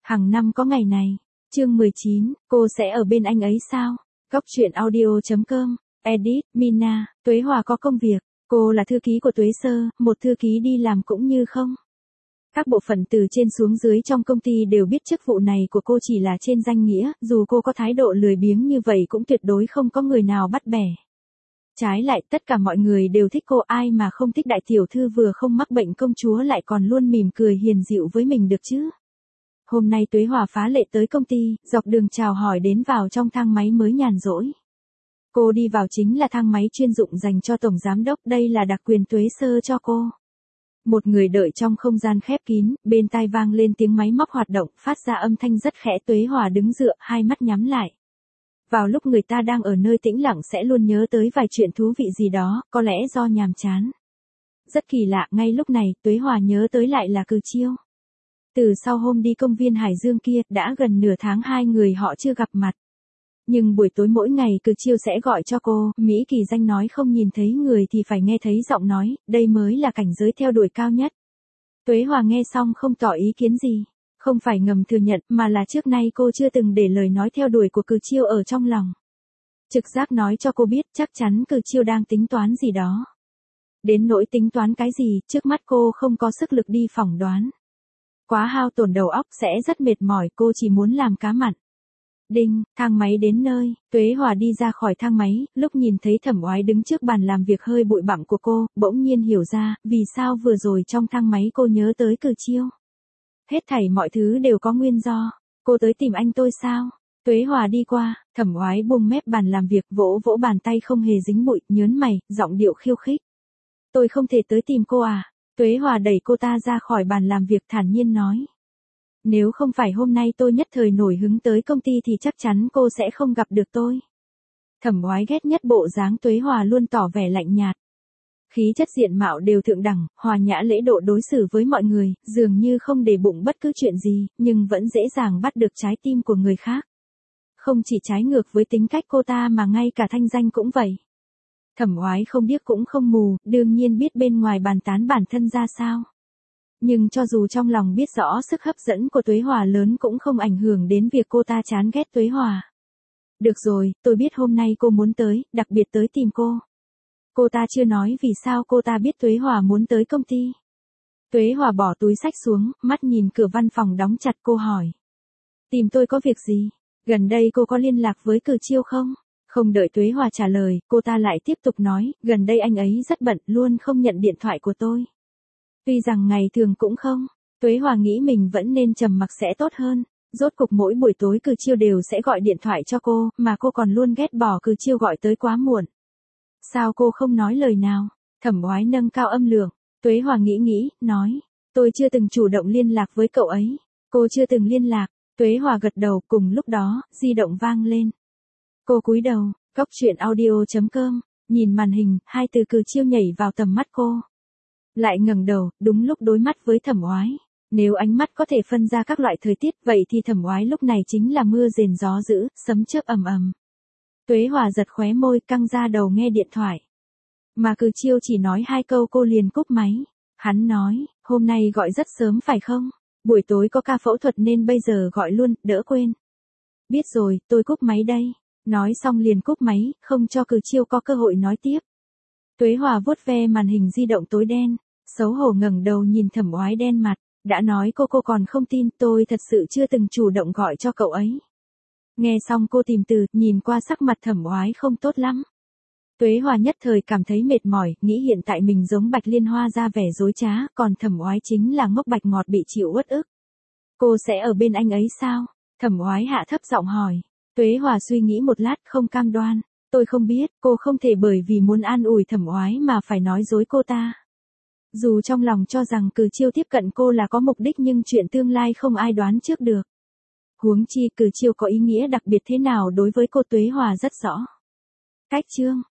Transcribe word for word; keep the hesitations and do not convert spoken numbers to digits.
Hàng năm có ngày này. Chương mười chín, cô sẽ ở bên anh ấy sao? Góc truyện audio chấm com, edit, Mina, Tuế Hòa có công việc, cô là thư ký của Tuế Sơ, một thư ký đi làm cũng như không. Các bộ phận từ trên xuống dưới trong công ty đều biết chức vụ này của cô chỉ là trên danh nghĩa, dù cô có thái độ lười biếng như vậy cũng tuyệt đối không có người nào bắt bẻ. Trái lại, tất cả mọi người đều thích cô, ai mà không thích đại tiểu thư vừa không mắc bệnh công chúa lại còn luôn mỉm cười hiền dịu với mình được chứ. Hôm nay Tuế Hòa phá lệ tới công ty, dọc đường chào hỏi đến vào trong thang máy mới nhàn rỗi. Cô đi vào chính là thang máy chuyên dụng dành cho tổng giám đốc, đây là đặc quyền Tuế Sơ cho cô. Một người đợi trong không gian khép kín, bên tai vang lên tiếng máy móc hoạt động, phát ra âm thanh rất khẽ. Tuế Hòa đứng dựa, hai mắt nhắm lại. Vào lúc người ta đang ở nơi tĩnh lặng sẽ luôn nhớ tới vài chuyện thú vị gì đó, có lẽ do nhàm chán. Rất kỳ lạ, ngay lúc này, Tuế Hòa nhớ tới lại là Cừ Chiêu. Từ sau hôm đi công viên Hải Dương kia, đã gần nửa tháng hai người họ chưa gặp mặt. Nhưng buổi tối mỗi ngày Cừ Chiêu sẽ gọi cho cô, Mỹ Kỳ Danh nói không nhìn thấy người thì phải nghe thấy giọng nói, đây mới là cảnh giới theo đuổi cao nhất. Tuế Hòa nghe xong không tỏ ý kiến gì, không phải ngầm thừa nhận mà là trước nay cô chưa từng để lời nói theo đuổi của Cừ Chiêu ở trong lòng. Trực giác nói cho cô biết chắc chắn Cừ Chiêu đang tính toán gì đó. Đến nỗi tính toán cái gì, trước mắt cô không có sức lực đi phỏng đoán. Quá hao tổn đầu óc sẽ rất mệt mỏi, cô chỉ muốn làm cá mặn. Đinh, thang máy đến nơi, Tuế Hòa đi ra khỏi thang máy, lúc nhìn thấy Thẩm Oái đứng trước bàn làm việc hơi bụi bặm của cô, bỗng nhiên hiểu ra, vì sao vừa rồi trong thang máy cô nhớ tới Cừ Chiêu. Hết thảy mọi thứ đều có nguyên do, cô tới tìm anh tôi sao? Tuế Hòa đi qua, Thẩm Oái bung mép bàn làm việc, vỗ vỗ bàn tay không hề dính bụi, nhớn mày, giọng điệu khiêu khích. Tôi không thể tới tìm cô à? Tuế Hòa đẩy cô ta ra khỏi bàn làm việc thản nhiên nói. Nếu không phải hôm nay tôi nhất thời nổi hứng tới công ty thì chắc chắn cô sẽ không gặp được tôi. Thẩm Oái ghét nhất bộ dáng Tuế Hòa luôn tỏ vẻ lạnh nhạt. Khí chất diện mạo đều thượng đẳng, hòa nhã lễ độ đối xử với mọi người, dường như không để bụng bất cứ chuyện gì, nhưng vẫn dễ dàng bắt được trái tim của người khác. Không chỉ trái ngược với tính cách cô ta mà ngay cả thanh danh cũng vậy. Thẩm Oái không điếc cũng không mù, đương nhiên biết bên ngoài bàn tán bản thân ra sao. Nhưng cho dù trong lòng biết rõ sức hấp dẫn của Tuế Hòa lớn cũng không ảnh hưởng đến việc cô ta chán ghét Tuế Hòa. Được rồi, tôi biết hôm nay cô muốn tới, đặc biệt tới tìm cô. Cô ta chưa nói vì sao cô ta biết Tuế Hòa muốn tới công ty. Tuế Hòa bỏ túi xách xuống, mắt nhìn cửa văn phòng đóng chặt, cô hỏi. Tìm tôi có việc gì? Gần đây cô có liên lạc với Cừ Chiêu không? Không đợi Tuế Hòa trả lời, cô ta lại tiếp tục nói, gần đây anh ấy rất bận, luôn không nhận điện thoại của tôi. Tuy rằng ngày thường cũng không, Tuế Hòa nghĩ mình vẫn nên trầm mặc sẽ tốt hơn. Rốt cục mỗi buổi tối Cừ Chiêu đều sẽ gọi điện thoại cho cô, mà cô còn luôn ghét bỏ Cừ Chiêu gọi tới quá muộn. Sao cô không nói lời nào? Thẩm Oái nâng cao âm lượng. Tuế Hòa nghĩ nghĩ, nói, tôi chưa từng chủ động liên lạc với cậu ấy. Cô chưa từng liên lạc. Tuế Hòa gật đầu, cùng lúc đó, di động vang lên. Cô cúi đầu, góc truyện audio chấm com, nhìn màn hình, hai từ Cừ Chiêu nhảy vào tầm mắt cô. Lại ngẩng đầu, đúng lúc đối mắt với Thẩm Oái. Nếu ánh mắt có thể phân ra các loại thời tiết, vậy thì Thẩm Oái lúc này chính là mưa rền gió dữ, sấm chớp ầm ầm. Tuế Hòa giật khóe môi, căng ra đầu nghe điện thoại. Mà Cừ Chiêu chỉ nói hai câu cô liền cúp máy. Hắn nói, hôm nay gọi rất sớm phải không? Buổi tối có ca phẫu thuật nên bây giờ gọi luôn, đỡ quên. Biết rồi, tôi cúp máy đây. Nói xong liền cúp máy, không cho Cừ Chiêu có cơ hội nói tiếp. Tuế Hòa vuốt ve màn hình di động tối đen, xấu hổ ngẩng đầu nhìn Thẩm Oái đen mặt, đã nói cô cô còn không tin, tôi thật sự chưa từng chủ động gọi cho cậu ấy. Nghe xong cô tìm từ, nhìn qua sắc mặt Thẩm Oái không tốt lắm. Tuế Hòa nhất thời cảm thấy mệt mỏi, nghĩ hiện tại mình giống Bạch Liên Hoa ra vẻ dối trá, còn Thẩm Oái chính là ngốc bạch ngọt bị chịu uất ức. Cô sẽ ở bên anh ấy sao? Thẩm Oái hạ thấp giọng hỏi. Tuế Hòa suy nghĩ một lát, không cam đoan. Tôi không biết, cô không thể bởi vì muốn an ủi Thẩm Oái mà phải nói dối cô ta. Dù trong lòng cho rằng Cừ Chiêu tiếp cận cô là có mục đích nhưng chuyện tương lai không ai đoán trước được. Huống chi Cừ Chiêu có ý nghĩa đặc biệt thế nào đối với cô, Tuế Hòa rất rõ. Cách chương